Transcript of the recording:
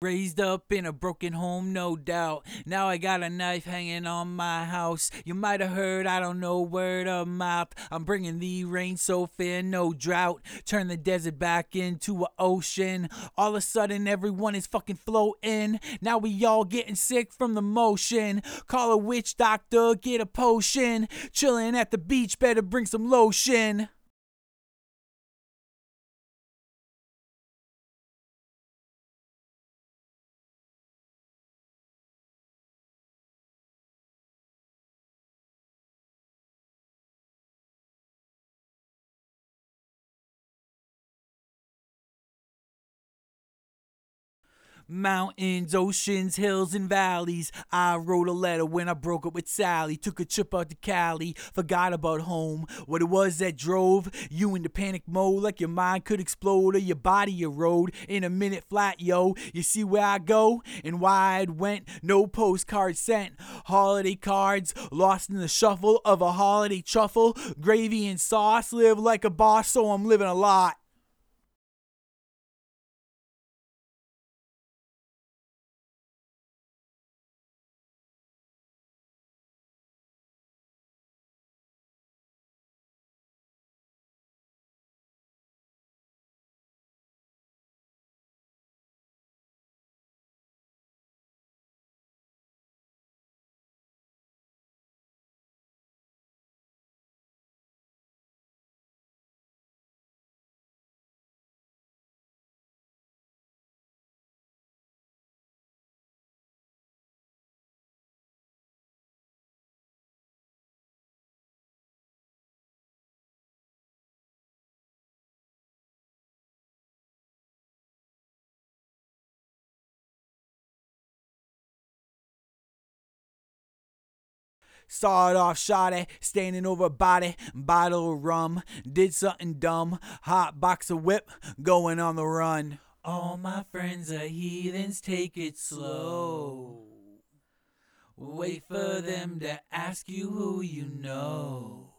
Raised up in a broken home, no doubt. Now I got a knife hanging on my house. You might have heard, I don't know, word of mouth. I'm bringing the rain so fair, no drought. Turn the desert back into an ocean. All of a sudden, everyone is fucking floating. Now we all getting sick from the motion. Call a witch doctor, get a potion. Chilling at the beach, better bring some lotion. Mountains, oceans, hills, and valleys. I wrote a letter when I broke up with Sally. Took a trip out to Cali, forgot about home. What it was that drove you into panic mode, like your mind could explode or your body erode in a minute flat, yo. You see where I go and why I'd went. No postcard sent. Holiday cards lost in the shuffle of a holiday truffle. Gravy and sauce. Live like a boss, so I'm living a lot. Started off shoddy, standing over a body, bottle of rum. Did something dumb, hot box of whip, going on the run. All my friends are heathens, take it slow. Wait for them to ask you who you know.